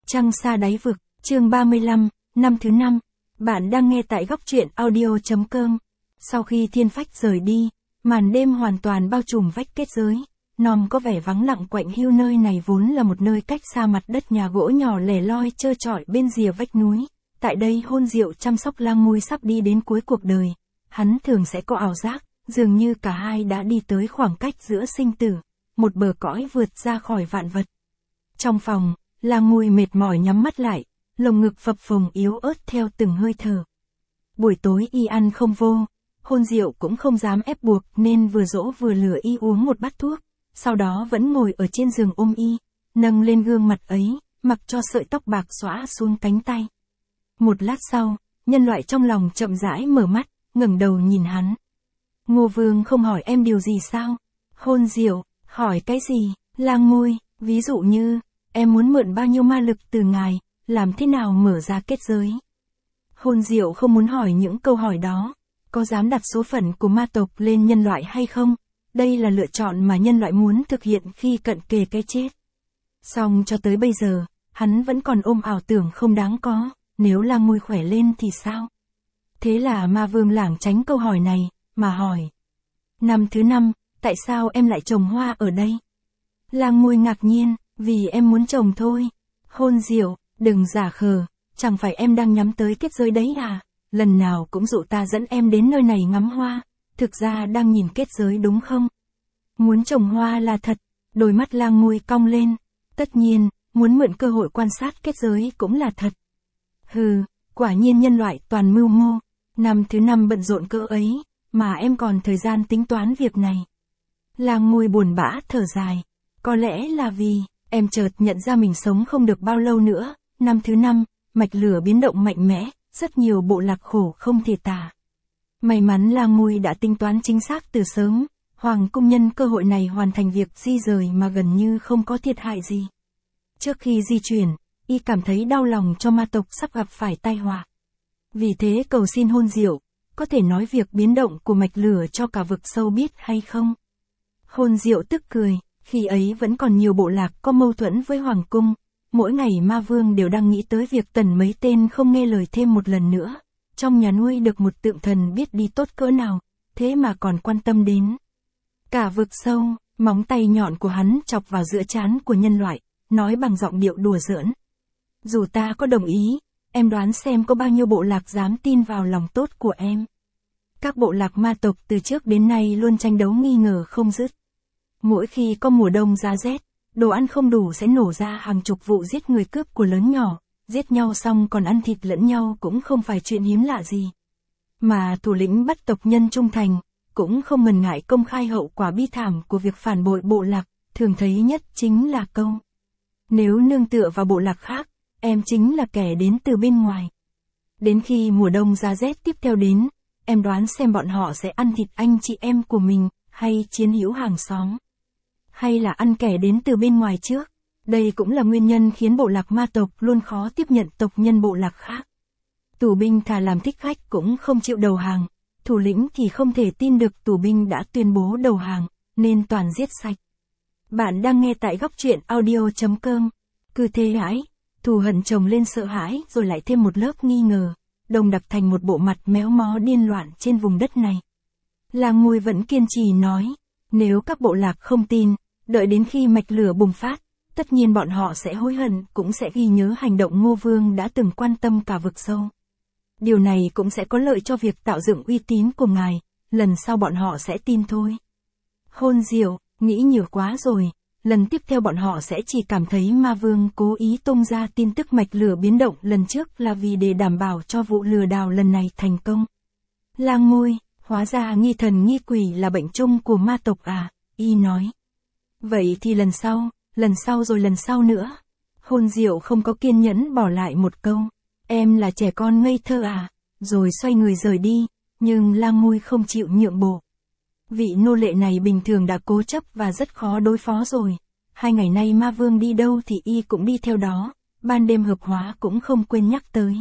Trăng xa đáy vực, chương 35, năm thứ 5. Bạn đang nghe tại góc truyện audio.com. Sau khi thiên phách rời đi, màn đêm hoàn toàn bao trùm vách kết giới. Nom có vẻ vắng lặng quạnh hiu, nơi này vốn là một nơi cách xa mặt đất, nhà gỗ nhỏ lẻ loi trơ trọi bên rìa vách núi. Tại đây Hôn Diệu chăm sóc Lang Ngui sắp đi đến cuối cuộc đời. Hắn thường sẽ có ảo giác, dường như cả hai đã đi tới khoảng cách giữa sinh tử, một bờ cõi vượt ra khỏi vạn vật. Trong phòng, Lang Ngui mệt mỏi nhắm mắt lại, lồng ngực phập phồng yếu ớt theo từng hơi thở. Buổi tối y ăn không vô, Hôn Diệu cũng không dám ép buộc nên vừa dỗ vừa lừa y uống một bát thuốc, sau đó vẫn ngồi ở trên giường ôm y, nâng lên gương mặt ấy, mặc cho sợi tóc bạc xõa xuống cánh tay. Một lát sau, nhân loại trong lòng chậm rãi mở mắt, ngẩng đầu nhìn hắn. Ngô Vương không hỏi em điều gì sao? Hôn Diệu, hỏi cái gì? Lang Ngui, ví dụ như, em muốn mượn bao nhiêu ma lực từ ngài, làm thế nào mở ra kết giới? Hôn Diệu không muốn hỏi những câu hỏi đó. Có dám đặt số phận của ma tộc lên nhân loại hay không? Đây là lựa chọn mà nhân loại muốn thực hiện khi cận kề cái chết. Song cho tới bây giờ, hắn vẫn còn ôm ảo tưởng không đáng có, nếu Lang Ngui khỏe lên thì sao? Thế là Ma Vương lảng tránh câu hỏi này, mà hỏi. Năm thứ 5, tại sao em lại trồng hoa ở đây? Lang Ngui ngạc nhiên, vì em muốn trồng thôi. Hôn Diệu, đừng giả khờ, chẳng phải em đang nhắm tới kết giới đấy à? Lần nào cũng dụ ta dẫn em đến nơi này ngắm hoa, thực ra đang nhìn kết giới đúng không? Muốn trồng hoa là thật, đôi mắt Lang Ngui cong lên. Tất nhiên, muốn mượn cơ hội quan sát kết giới cũng là thật. Hừ, quả nhiên nhân loại toàn mưu mô. Năm thứ 5 bận rộn cỡ ấy, mà em còn thời gian tính toán việc này. Lang Ngui buồn bã thở dài. Có lẽ là vì, em chợt nhận ra mình sống không được bao lâu nữa. Năm thứ 5, mạch lửa biến động mạnh mẽ, rất nhiều bộ lạc khổ không thể tả. May mắn Lang Ngui đã tính toán chính xác từ sớm, Hoàng cung nhân cơ hội này hoàn thành việc di rời mà gần như không có thiệt hại gì. Trước khi di chuyển, y cảm thấy đau lòng cho ma tộc sắp gặp phải tai họa. Vì thế cầu xin Hôn Diệu, có thể nói việc biến động của mạch lửa cho cả vực sâu biết hay không? Hôn Diệu tức cười, khi ấy vẫn còn nhiều bộ lạc có mâu thuẫn với Hoàng cung. Mỗi ngày Ma Vương đều đang nghĩ tới việc tần mấy tên không nghe lời thêm một lần nữa. Trong nhà nuôi được một tượng thần biết đi tốt cỡ nào, thế mà còn quan tâm đến. Cả vực sâu, móng tay nhọn của hắn chọc vào giữa trán của nhân loại, nói bằng giọng điệu đùa giỡn. Dù ta có đồng ý, em đoán xem có bao nhiêu bộ lạc dám tin vào lòng tốt của em. Các bộ lạc ma tộc từ trước đến nay luôn tranh đấu nghi ngờ không dứt. Mỗi khi có mùa đông giá rét, đồ ăn không đủ sẽ nổ ra hàng chục vụ giết người cướp của lớn nhỏ, giết nhau xong còn ăn thịt lẫn nhau cũng không phải chuyện hiếm lạ gì. Mà thủ lĩnh bắt tộc nhân trung thành, cũng không ngần ngại công khai hậu quả bi thảm của việc phản bội bộ lạc, thường thấy nhất chính là câu. Nếu nương tựa vào bộ lạc khác, em chính là kẻ đến từ bên ngoài. Đến khi mùa đông giá rét tiếp theo đến, em đoán xem bọn họ sẽ ăn thịt anh chị em của mình, hay chiến hữu hàng xóm. Hay là ăn kẻ đến từ bên ngoài trước. Đây cũng là nguyên nhân khiến bộ lạc ma tộc luôn khó tiếp nhận tộc nhân bộ lạc khác. Tù binh thà làm thích khách cũng không chịu đầu hàng, thủ lĩnh thì không thể tin được tù binh đã tuyên bố đầu hàng, nên toàn giết sạch. Bạn đang nghe tại góc truyện audio.com. Cứ thế hãi, thù hận chồng lên sợ hãi rồi lại thêm một lớp nghi ngờ, đồng đặc thành một bộ mặt méo mó điên loạn trên vùng đất này. Lang Ngui vẫn kiên trì nói, nếu các bộ lạc không tin, đợi đến khi mạch lửa bùng phát, tất nhiên bọn họ sẽ hối hận, cũng sẽ ghi nhớ hành động Ngô Vương đã từng quan tâm cả vực sâu. Điều này cũng sẽ có lợi cho việc tạo dựng uy tín của ngài, lần sau bọn họ sẽ tin thôi. Hôn Diệu, nghĩ nhiều quá rồi, lần tiếp theo bọn họ sẽ chỉ cảm thấy Ma Vương cố ý tung ra tin tức mạch lửa biến động lần trước là vì để đảm bảo cho vụ lừa đảo lần này thành công. Lang Ngui, hóa ra nghi thần nghi quỷ là bệnh chung của ma tộc à, y nói. Vậy thì lần sau rồi lần sau nữa. Hôn Diệu không có kiên nhẫn bỏ lại một câu. Em là trẻ con ngây thơ à, rồi xoay người rời đi, nhưng Lang Ngui không chịu nhượng bộ. Vị nô lệ này bình thường đã cố chấp và rất khó đối phó rồi. 2 ngày nay Ma Vương đi đâu thì y cũng đi theo đó, ban đêm hợp hóa cũng không quên nhắc tới.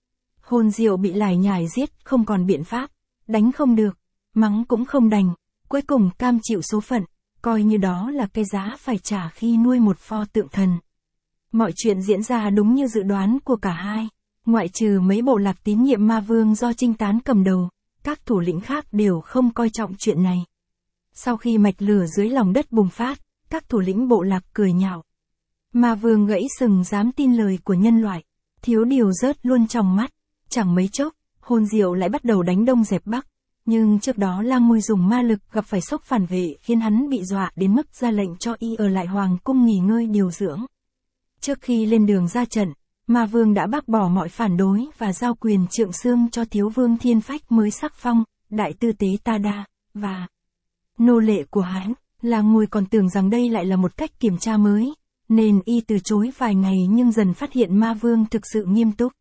Hôn Diệu bị lải nhải giết không còn biện pháp, đánh không được, mắng cũng không đành, cuối cùng cam chịu số phận, coi như đó là cái giá phải trả khi nuôi một pho tượng thần. Mọi chuyện diễn ra đúng như dự đoán của cả hai. Ngoại trừ mấy bộ lạc tín nhiệm ma vương do Trinh Tán cầm đầu, các thủ lĩnh khác đều không coi trọng chuyện này. Sau khi mạch lửa dưới lòng đất bùng phát, các thủ lĩnh bộ lạc cười nhạo. Ma vương gãy sừng dám tin lời của nhân loại. Thiếu điều rớt luôn trong mắt. Chẳng mấy chốc, Hôn Diệu lại bắt đầu đánh đông dẹp bắc. Nhưng trước đó Lang Ngôi dùng ma lực gặp phải sốc phản vệ khiến hắn bị dọa đến mức ra lệnh cho y ở lại hoàng cung nghỉ ngơi điều dưỡng. Trước khi lên đường ra trận, Ma Vương đã bác bỏ mọi phản đối và giao quyền trượng xương cho thiếu vương Thiên Phách mới sắc phong, đại tư tế Tada, và nô lệ của hắn. Lang Ngôi còn tưởng rằng đây lại là một cách kiểm tra mới, nên y từ chối vài ngày nhưng dần phát hiện Ma Vương thực sự nghiêm túc.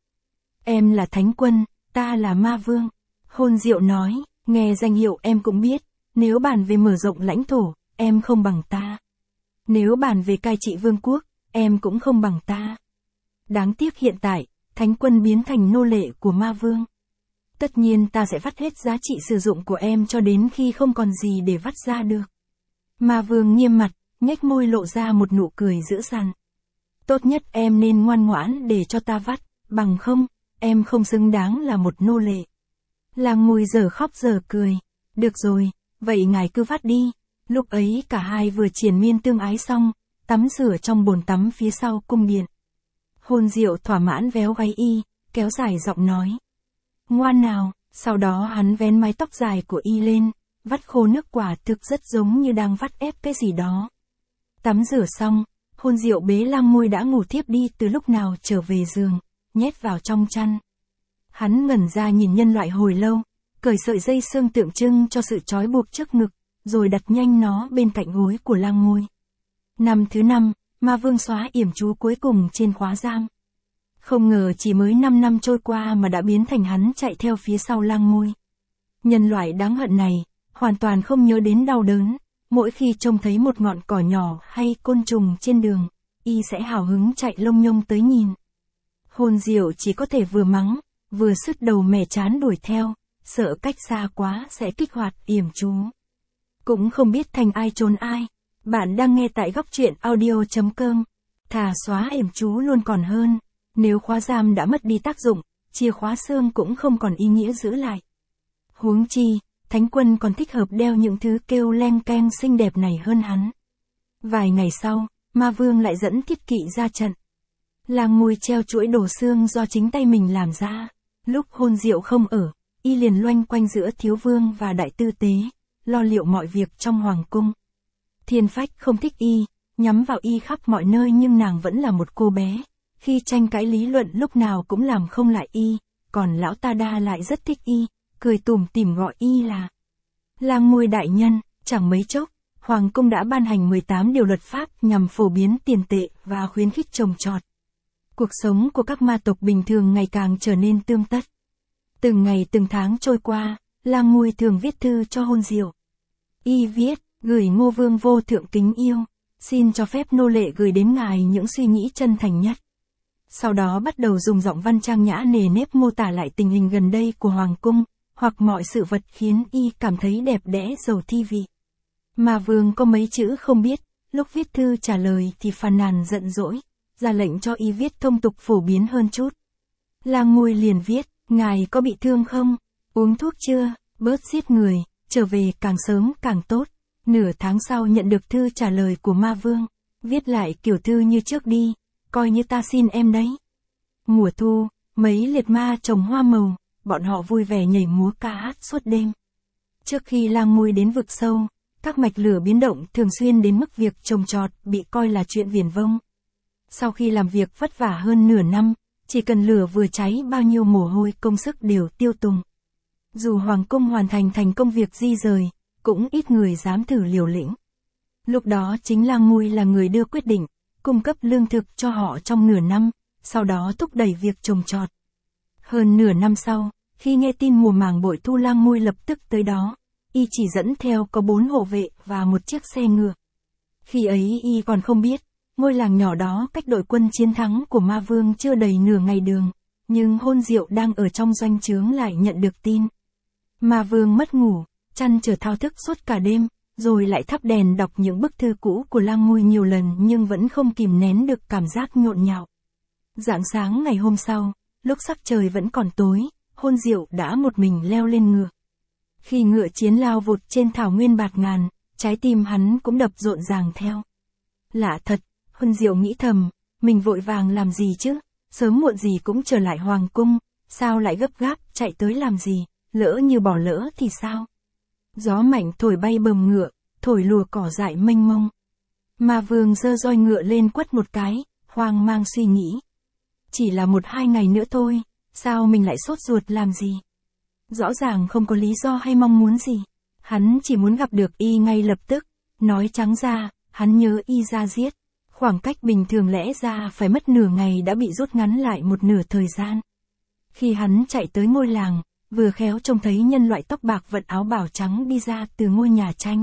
Em là Thánh Quân, ta là Ma Vương. Hôn Diệu nói, nghe danh hiệu em cũng biết, nếu bàn về mở rộng lãnh thổ, em không bằng ta. Nếu bàn về cai trị vương quốc, em cũng không bằng ta. Đáng tiếc hiện tại, Thánh Quân biến thành nô lệ của Ma Vương. Tất nhiên ta sẽ vắt hết giá trị sử dụng của em cho đến khi không còn gì để vắt ra được. Ma Vương nghiêm mặt, nhếch môi lộ ra một nụ cười dữ dằn. Tốt nhất em nên ngoan ngoãn để cho ta vắt, bằng không, em không xứng đáng là một nô lệ. Lang Ngôi giờ khóc giờ cười. Được rồi, vậy ngài cứ vắt đi. Lúc ấy cả hai vừa triền miên tương ái xong, tắm rửa trong bồn tắm phía sau cung điện. Hôn Diệu thỏa mãn véo gáy y, kéo dài giọng nói. Ngoan nào, sau đó hắn vén mái tóc dài của y lên, vắt khô nước quả thực rất giống như đang vắt ép cái gì đó. Tắm rửa xong, Hôn Diệu bế Lang Ngôi đã ngủ thiếp đi từ lúc nào trở về giường, nhét vào trong chăn. Hắn ngẩn ra nhìn nhân loại hồi lâu, cởi sợi dây xương tượng trưng cho sự trói buộc trước ngực, rồi đặt nhanh nó bên cạnh gối của Lang Ngôi. Năm thứ 5, Ma Vương xóa yểm chú cuối cùng trên khóa giam. Không ngờ chỉ mới 5 năm trôi qua mà đã biến thành hắn chạy theo phía sau Lang Ngôi. Nhân loại đáng hận này, hoàn toàn không nhớ đến đau đớn, mỗi khi trông thấy một ngọn cỏ nhỏ hay côn trùng trên đường, y sẽ hào hứng chạy lông nhông tới nhìn. Hôn Diệu chỉ có thể vừa mắng, vừa sứt đầu mẻ chán đuổi theo, sợ cách xa quá sẽ kích hoạt yểm chú. Cũng không biết thành ai trốn ai. Bạn đang nghe tại góc truyện audio.com. Thà xóa yểm chú luôn còn hơn. Nếu khóa giam đã mất đi tác dụng, chìa khóa xương cũng không còn ý nghĩa giữ lại. Huống chi, Thánh Quân còn thích hợp đeo những thứ kêu leng keng xinh đẹp này hơn hắn. Vài ngày sau, Ma Vương lại dẫn thiết kỵ ra trận. Lang Ngôi treo chuỗi đồ xương do chính tay mình làm ra. Lúc Hôn Diệu không ở, y liền loanh quanh giữa thiếu vương và đại tư tế, lo liệu mọi việc trong hoàng cung. Thiên Phách không thích y, nhắm vào y khắp mọi nơi nhưng nàng vẫn là một cô bé. Khi tranh cãi lý luận lúc nào cũng làm không lại y, còn lão Tada lại rất thích y, cười tủm tỉm gọi y là Lang Ngôi đại nhân. Chẳng mấy chốc, hoàng cung đã ban hành 18 điều luật pháp nhằm phổ biến tiền tệ và khuyến khích trồng trọt. Cuộc sống của các ma tộc bình thường ngày càng trở nên tươm tất. Từng ngày từng tháng trôi qua, Lang Ngôi thường viết thư cho Hôn Diệu. Y viết, gửi Ngô Vương vô thượng kính yêu, xin cho phép nô lệ gửi đến ngài những suy nghĩ chân thành nhất. Sau đó bắt đầu dùng giọng văn trang nhã nề nếp mô tả lại tình hình gần đây của hoàng cung, hoặc mọi sự vật khiến y cảm thấy đẹp đẽ giàu thi vị. Ma Vương có mấy chữ không biết, lúc viết thư trả lời thì phàn nàn giận dỗi, ra lệnh cho y viết thông tục phổ biến hơn chút. Lang Ngôi liền viết, ngài có bị thương không? Uống thuốc chưa? Bớt giết người, trở về càng sớm càng tốt. Nửa tháng sau nhận được thư trả lời của Ma Vương, viết lại kiểu thư như trước đi, coi như ta xin em đấy. Mùa thu, mấy liệt ma trồng hoa màu, bọn họ vui vẻ nhảy múa ca hát suốt đêm. Trước khi Lang Ngôi đến vực sâu, các mạch lửa biến động thường xuyên đến mức việc trồng trọt bị coi là chuyện viển vông. Sau khi làm việc vất vả hơn nửa năm, chỉ cần lửa vừa cháy bao nhiêu mồ hôi công sức đều tiêu tùng. Dù hoàng cung hoàn thành công việc di rời, cũng ít người dám thử liều lĩnh. Lúc đó chính Lang Ngôi là người đưa quyết định, cung cấp lương thực cho họ trong nửa năm, sau đó thúc đẩy việc trồng trọt. Hơn nửa năm sau, khi nghe tin mùa màng bội thu Lang Ngôi lập tức tới đó, y chỉ dẫn theo có 4 hộ vệ và một chiếc xe ngựa. Khi ấy y còn không biết, ngôi làng nhỏ đó cách đội quân chiến thắng của Ma Vương chưa đầy nửa ngày đường, nhưng Hôn Diệu đang ở trong doanh trướng lại nhận được tin. Ma Vương mất ngủ, chăn trở thao thức suốt cả đêm, rồi lại thắp đèn đọc những bức thư cũ của Lang Ngui nhiều lần nhưng vẫn không kìm nén được cảm giác nhộn nhạo. Rạng sáng ngày hôm sau, lúc sắc trời vẫn còn tối, Hôn Diệu đã một mình leo lên ngựa. Khi ngựa chiến lao vụt trên thảo nguyên bạt ngàn, trái tim hắn cũng đập rộn ràng theo. Lạ thật, Hôn Diệu nghĩ thầm, mình vội vàng làm gì chứ, sớm muộn gì cũng trở lại hoàng cung, sao lại gấp gáp chạy tới làm gì, lỡ như bỏ lỡ thì sao? Gió mạnh thổi bay bờm ngựa, thổi lùa cỏ dại mênh mông. Ma Vương giơ roi ngựa lên quất một cái, hoang mang suy nghĩ. Chỉ là 1-2 ngày nữa thôi, sao mình lại sốt ruột làm gì? Rõ ràng không có lý do hay mong muốn gì. Hắn chỉ muốn gặp được y ngay lập tức. Nói trắng ra, hắn nhớ y ra giết. Khoảng cách bình thường lẽ ra phải mất nửa ngày đã bị rút ngắn lại một nửa thời gian. Khi hắn chạy tới ngôi làng, vừa khéo trông thấy nhân loại tóc bạc vận áo bào trắng đi ra từ ngôi nhà tranh.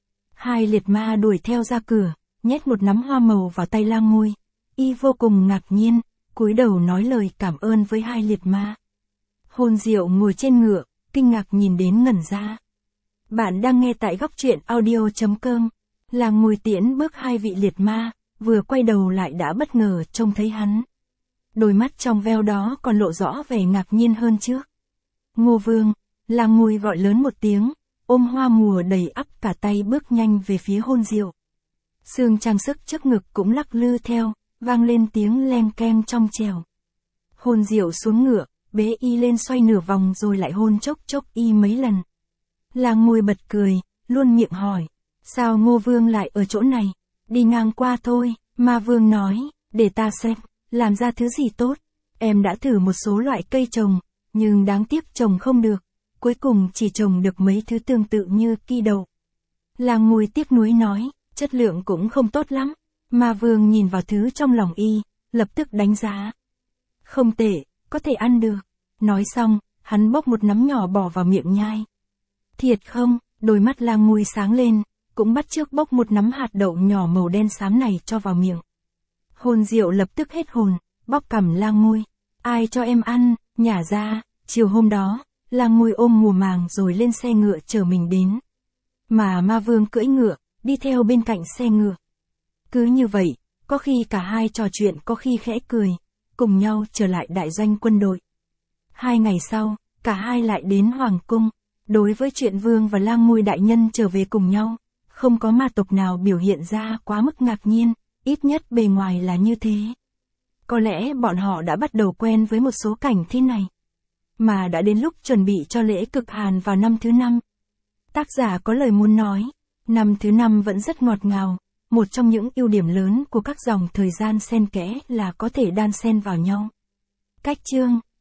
2 liệt ma đuổi theo ra cửa, nhét một nắm hoa màu vào tay Lang Ngui. Y vô cùng ngạc nhiên, cúi đầu nói lời cảm ơn với 2 liệt ma. Hôn Diệu ngồi trên ngựa, kinh ngạc nhìn đến ngẩn ra. Bạn đang nghe tại góc truyện audio.com. Lang Ngui tiễn bước 2 vị liệt ma, vừa quay đầu lại đã bất ngờ trông thấy hắn. Đôi mắt trong veo đó còn lộ rõ vẻ ngạc nhiên hơn trước. Ngô Vương, Lang Ngui gọi lớn một tiếng, ôm hoa mùa đầy ắp cả tay bước nhanh về phía Hôn Diệu. Xương trang sức trước ngực cũng lắc lư theo, vang lên tiếng leng keng trong trẻo. Hôn Diệu xuống ngựa, bế y lên xoay nửa vòng rồi lại hôn chốc chốc y mấy lần. Lang Ngui bật cười, luôn miệng hỏi, sao Ngô Vương lại ở chỗ này? Đi ngang qua thôi, Ma Vương nói, để ta xem, làm ra thứ gì tốt. Em đã thử một số loại cây trồng, nhưng đáng tiếc trồng không được, cuối cùng chỉ trồng được mấy thứ tương tự như ki đậu. Lang Ngui tiếc nuối nói, chất lượng cũng không tốt lắm. Ma Vương nhìn vào thứ trong lòng y, lập tức đánh giá. Không tệ, có thể ăn được. Nói xong, hắn bốc một nắm nhỏ bỏ vào miệng nhai. Thiệt không? Đôi mắt Lang Ngui sáng lên, cũng bắt chước bốc một nắm hạt đậu nhỏ màu đen xám này cho vào miệng. Hôn Diệu lập tức hết hồn, bóc cằm Lang Ngui. Ai cho em ăn, nhả ra. Chiều hôm đó, Lang Ngui ôm mùa màng rồi lên xe ngựa chở mình đến. Mà Ma Vương cưỡi ngựa, đi theo bên cạnh xe ngựa. Cứ như vậy, có khi cả hai trò chuyện có khi khẽ cười, cùng nhau trở lại đại doanh quân đội. 2 ngày sau, cả hai lại đến Hoàng cung. Đối với chuyện Vương và Lang Ngui đại nhân trở về cùng nhau, không có ma tộc nào biểu hiện ra quá mức ngạc nhiên, ít nhất bề ngoài là như thế. Có lẽ bọn họ đã bắt đầu quen với một số cảnh thế này. Mà đã đến lúc chuẩn bị cho lễ cực hàn vào năm thứ 5. Tác giả có lời muốn nói, năm thứ 5 vẫn rất ngọt ngào, một trong những ưu điểm lớn của các dòng thời gian xen kẽ là có thể đan xen vào nhau. Cách chương